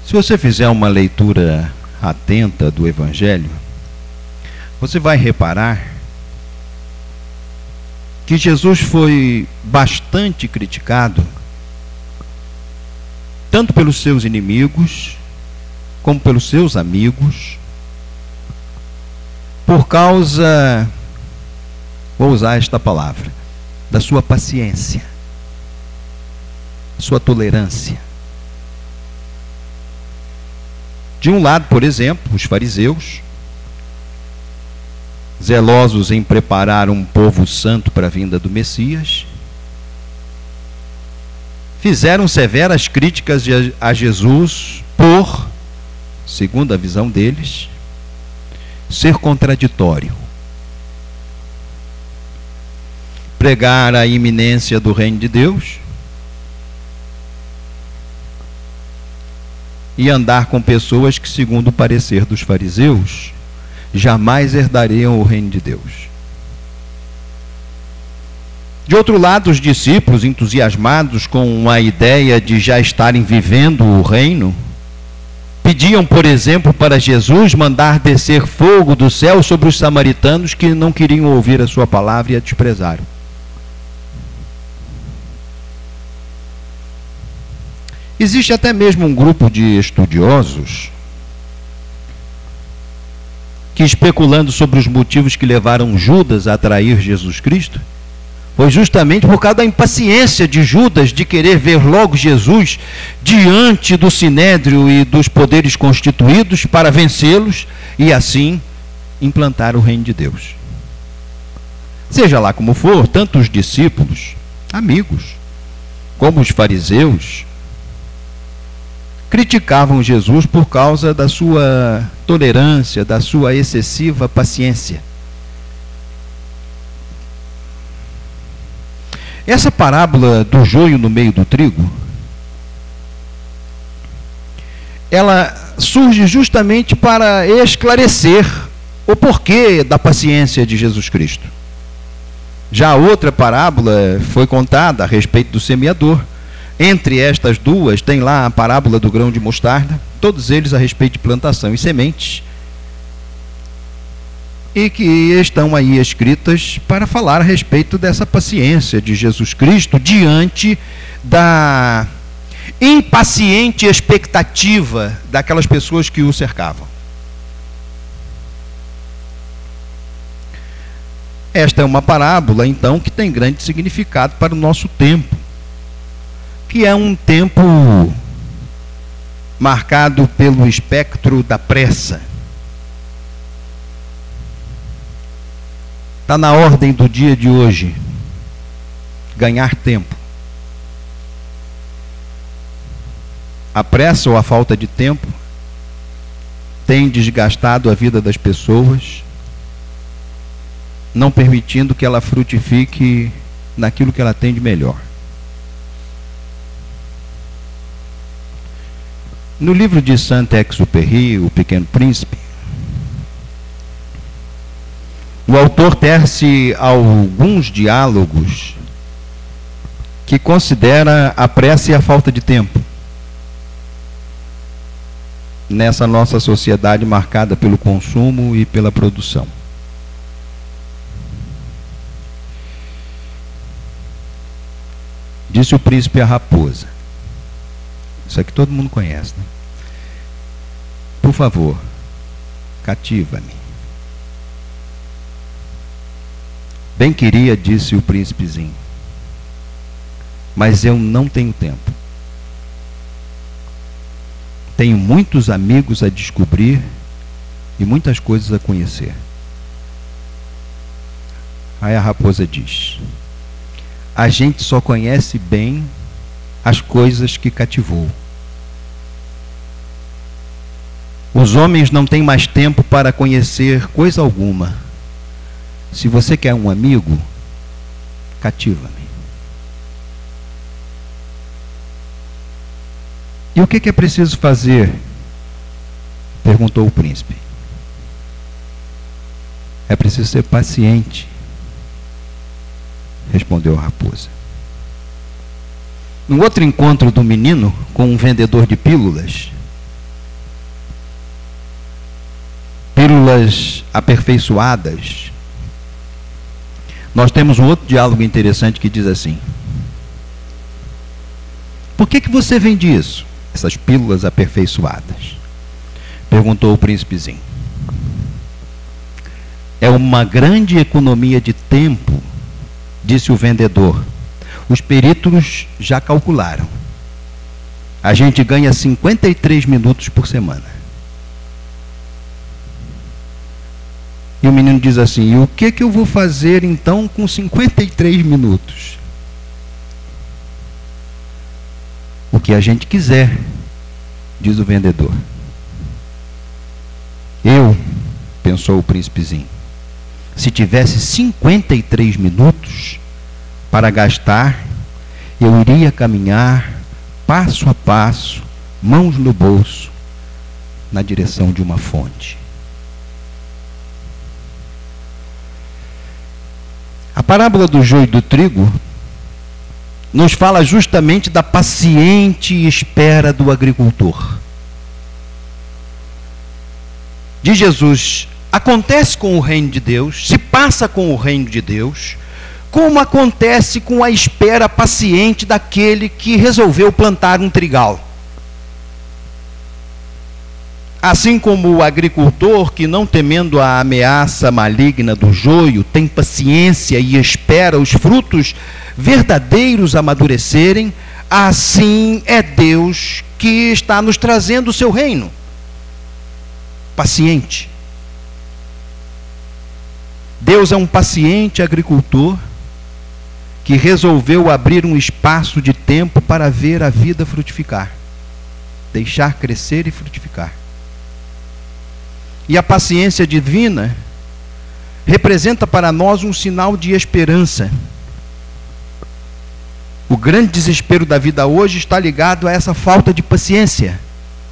Se você fizer uma leitura atenta do Evangelho, você vai reparar que Jesus foi bastante criticado, tanto pelos seus inimigos, como pelos seus amigos, por causa, vou usar esta palavra, da sua paciência, sua tolerância. De um lado, por exemplo, os fariseus, zelosos em preparar um povo santo para a vinda do Messias, fizeram severas críticas a Jesus por, segundo a visão deles, ser contraditório. Pregar a iminência do reino de Deus e andar com pessoas que, segundo o parecer dos fariseus, jamais herdariam o reino de Deus. De outro lado, os discípulos, entusiasmados com a ideia de já estarem vivendo o reino, pediam, por exemplo, para Jesus mandar descer fogo do céu sobre os samaritanos que não queriam ouvir a sua palavra e a desprezaram. Existe até mesmo um grupo de estudiosos que, especulando sobre os motivos que levaram Judas a trair Jesus Cristo, foi justamente por causa da impaciência de Judas de querer ver logo Jesus diante do sinédrio e dos poderes constituídos para vencê-los e assim implantar o reino de Deus. Seja lá como for, tanto os discípulos, amigos, como os fariseus criticavam Jesus por causa da sua tolerância, da sua excessiva paciência. Essa parábola do joio no meio do trigo, ela surge justamente para esclarecer o porquê da paciência de Jesus Cristo. Já outra parábola foi contada a respeito do semeador. Entre estas duas, tem lá a parábola do grão de mostarda, todos eles a respeito de plantação e sementes, e que estão aí escritas para falar a respeito dessa paciência de Jesus Cristo diante da impaciente expectativa daquelas pessoas que o cercavam. Esta é uma parábola, então, que tem grande significado para o nosso tempo, que é um tempo marcado pelo espectro da pressa. Está na ordem do dia de hoje ganhar tempo. A pressa ou a falta de tempo tem desgastado a vida das pessoas, não permitindo que ela frutifique naquilo que ela tem de melhor. No livro de Saint-Exupéry, O Pequeno Príncipe, o autor tece alguns diálogos que considera a pressa e a falta de tempo nessa nossa sociedade marcada pelo consumo e pela produção. Disse o príncipe à raposa. Isso aqui todo mundo conhece, né? Por favor, cativa-me. Bem queria, disse o príncipezinho, mas eu não tenho tempo. Tenho muitos amigos a descobrir e muitas coisas a conhecer. Aí a raposa diz: a gente só conhece bem as coisas que cativou. Os homens não têm mais tempo para conhecer coisa alguma. Se você quer um amigo, cativa-me. E o que é preciso fazer? Perguntou o príncipe. É preciso ser paciente, respondeu a raposa. No outro encontro do menino com um vendedor de pílulas, pílulas aperfeiçoadas, nós temos um outro diálogo interessante que diz assim: por que você vende isso, essas pílulas aperfeiçoadas? Perguntou o príncipezinho. É uma grande economia de tempo, disse o vendedor. Os peritos já calcularam. A gente ganha 53 minutos por semana. E o menino diz assim: e o que eu vou fazer então com 53 minutos? O que a gente quiser, diz o vendedor. Eu, pensou o príncipezinho, se tivesse 53 minutos para gastar, eu iria caminhar passo a passo, mãos no bolso, na direção de uma fonte. A parábola do joio e do trigo nos fala justamente da paciente espera do agricultor. De Jesus, acontece com o reino de Deus, se passa com o reino de Deus, como acontece com a espera paciente daquele que resolveu plantar um trigal. Assim como o agricultor que, não temendo a ameaça maligna do joio, tem paciência e espera os frutos verdadeiros amadurecerem, assim é Deus que está nos trazendo o seu reino. Paciente. Deus é um paciente agricultor que resolveu abrir um espaço de tempo para ver a vida frutificar, deixar crescer e frutificar. E a paciência divina representa para nós um sinal de esperança. O grande desespero da vida hoje está ligado a essa falta de paciência.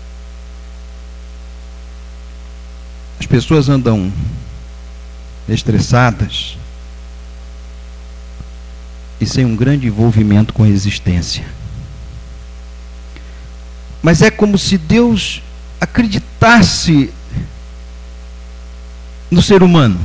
As pessoas andam estressadas e sem um grande envolvimento com a existência. Mas é como se Deus acreditasse no ser humano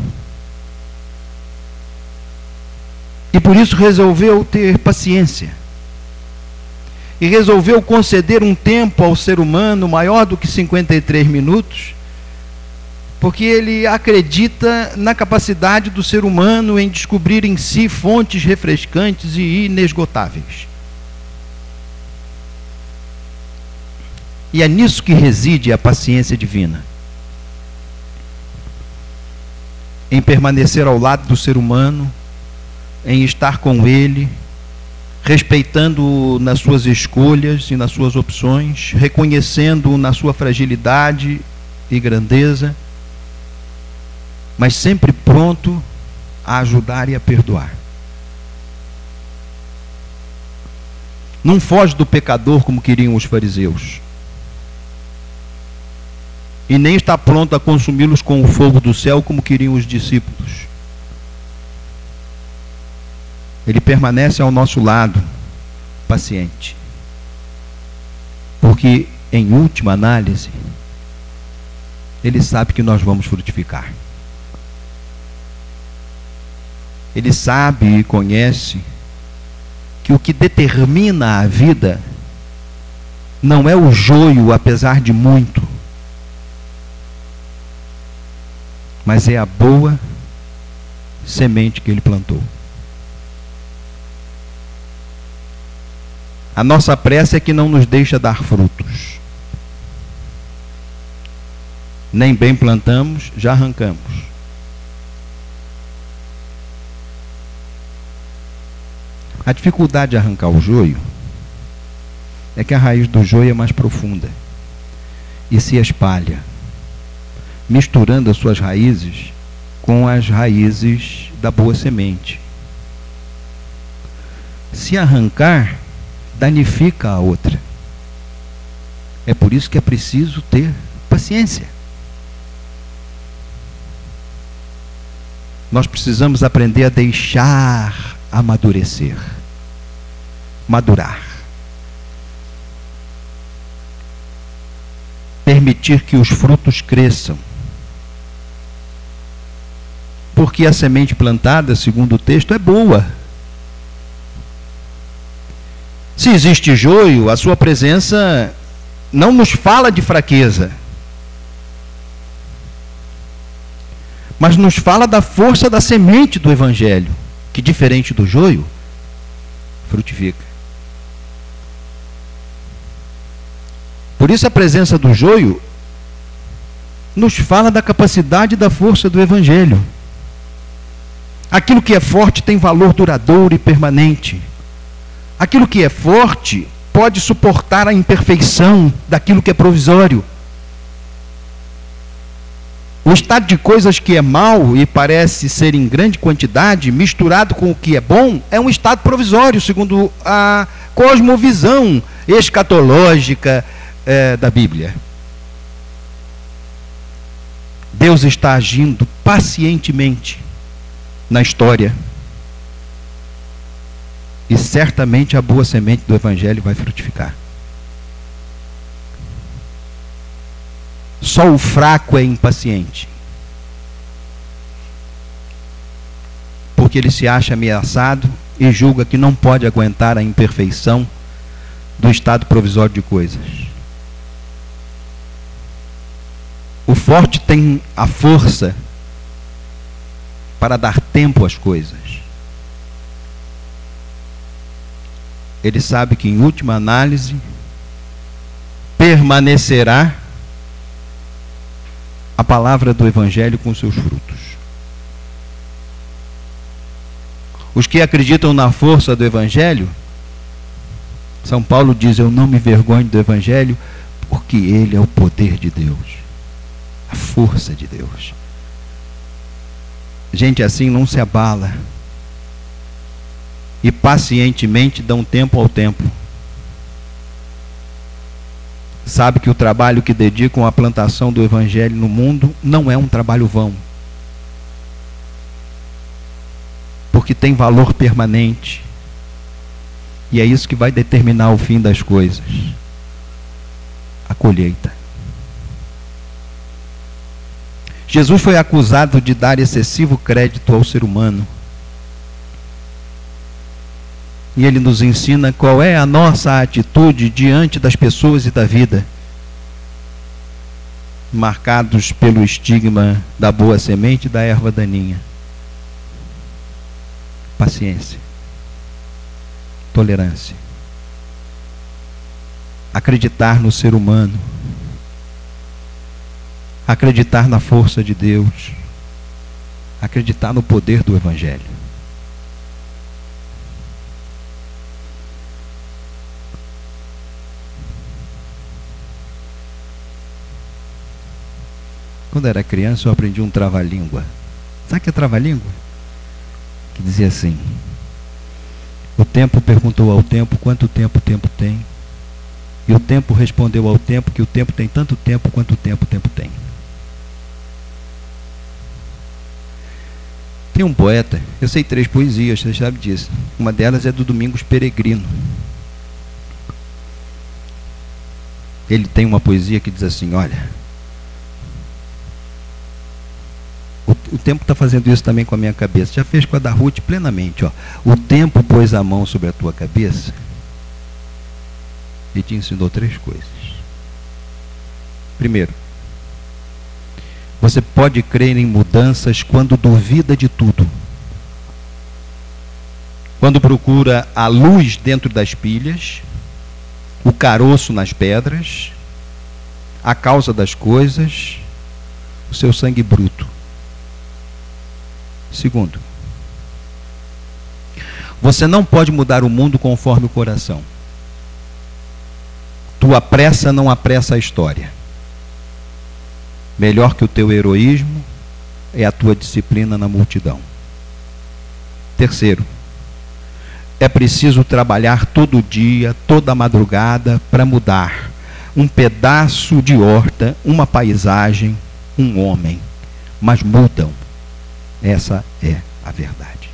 e por isso resolveu ter paciência e resolveu conceder um tempo ao ser humano maior do que 53 minutos, porque ele acredita na capacidade do ser humano em descobrir em si fontes refrescantes e inesgotáveis. E é nisso que reside a paciência divina. Em permanecer ao lado do ser humano, em estar com ele, respeitando-o nas suas escolhas e nas suas opções, reconhecendo-o na sua fragilidade e grandeza, mas sempre pronto a ajudar e a perdoar. Não foge do pecador como queriam os fariseus, e nem está pronto a consumi-los com o fogo do céu como queriam os discípulos. Ele permanece ao nosso lado, paciente, porque em última análise ele sabe que nós vamos frutificar. Ele sabe e conhece que o que determina a vida não é o joio, apesar de muito, mas é a boa semente que ele plantou. A nossa pressa é que não nos deixa dar frutos. Nem bem plantamos, já arrancamos. A dificuldade de arrancar o joio é que a raiz do joio é mais profunda e se espalha, misturando as suas raízes com as raízes da boa semente. Se arrancar, danifica a outra. É por isso que é preciso ter paciência. Nós precisamos aprender a deixar amadurecer, madurar, permitir que os frutos cresçam porque a semente plantada, segundo o texto, é boa. Se existe joio, a sua presença não nos fala de fraqueza, mas nos fala da força da semente do Evangelho, que, diferente do joio, frutifica. Por isso a presença do joio nos fala da capacidade e da força do Evangelho. Aquilo que é forte tem valor duradouro e permanente. Aquilo que é forte pode suportar a imperfeição daquilo que é provisório. O estado de coisas que é mau e parece ser em grande quantidade, misturado com o que é bom, é um estado provisório, segundo a cosmovisão escatológica da Bíblia. Deus está agindo pacientemente na história. E certamente a boa semente do Evangelho vai frutificar. Só o fraco é impaciente, porque ele se acha ameaçado e julga que não pode aguentar a imperfeição do estado provisório de coisas. O forte tem a força para dar tempo às coisas. Ele sabe que, em última análise, permanecerá a palavra do Evangelho com seus frutos. Os que acreditam na força do Evangelho, São Paulo diz: eu não me envergonho do Evangelho, porque ele é o poder de Deus, a força de Deus. Gente assim não se abala, e pacientemente dão tempo ao tempo. Sabe que o trabalho que dedicam à plantação do Evangelho no mundo não é um trabalho vão, porque tem valor permanente, e é isso que vai determinar o fim das coisas, a colheita. Jesus foi acusado de dar excessivo crédito ao ser humano, e ele nos ensina qual é a nossa atitude diante das pessoas e da vida, marcados pelo estigma da boa semente e da erva daninha. Paciência, tolerância, acreditar no ser humano, acreditar na força de Deus, acreditar no poder do Evangelho. Quando era criança, eu aprendi um trava-língua. Sabe o que é trava-língua? Que dizia assim: o tempo perguntou ao tempo quanto tempo o tempo tem, e o tempo respondeu ao tempo que o tempo tem tanto tempo quanto o tempo tem. Tem um poeta, eu sei 3 poesias, você sabe disso. Uma delas é do Domingos Peregrino. Ele tem uma poesia que diz assim: olha, o tempo está fazendo isso também com a minha cabeça. Já fez com a da Ruth plenamente. Ó. O tempo pôs a mão sobre a tua cabeça e te ensinou 3 coisas. Primeiro, você pode crer em mudanças quando duvida de tudo. Quando procura a luz dentro das pilhas, o caroço nas pedras, a causa das coisas, o seu sangue bruto. Segundo, você não pode mudar o mundo conforme o coração. Tua pressa não apressa a história. Melhor que o teu heroísmo é a tua disciplina na multidão. Terceiro, é preciso trabalhar todo dia, toda madrugada, para mudar um pedaço de horta, uma paisagem, um homem. Mas mudam. Essa é a verdade.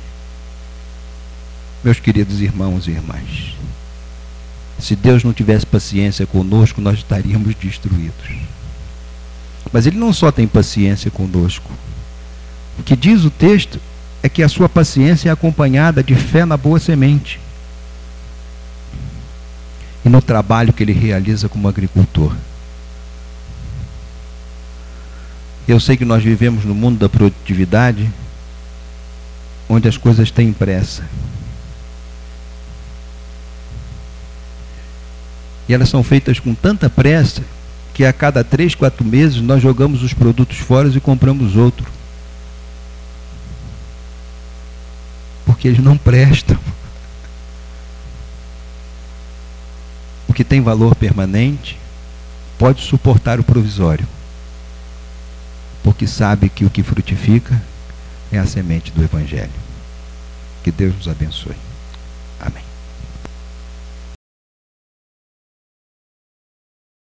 Meus queridos irmãos e irmãs, se Deus não tivesse paciência conosco, nós estaríamos destruídos. Mas Ele não só tem paciência conosco, O que diz o texto é que a sua paciência é acompanhada de fé na boa semente e no trabalho que ele realiza como agricultor. Eu sei que nós vivemos no mundo da produtividade, onde as coisas têm pressa. E elas são feitas com tanta pressa que a cada 3, 4 meses nós jogamos os produtos fora e compramos outro. Porque eles não prestam. O que tem valor permanente pode suportar o provisório, porque sabe que o que frutifica é a semente do Evangelho. Que Deus nos abençoe.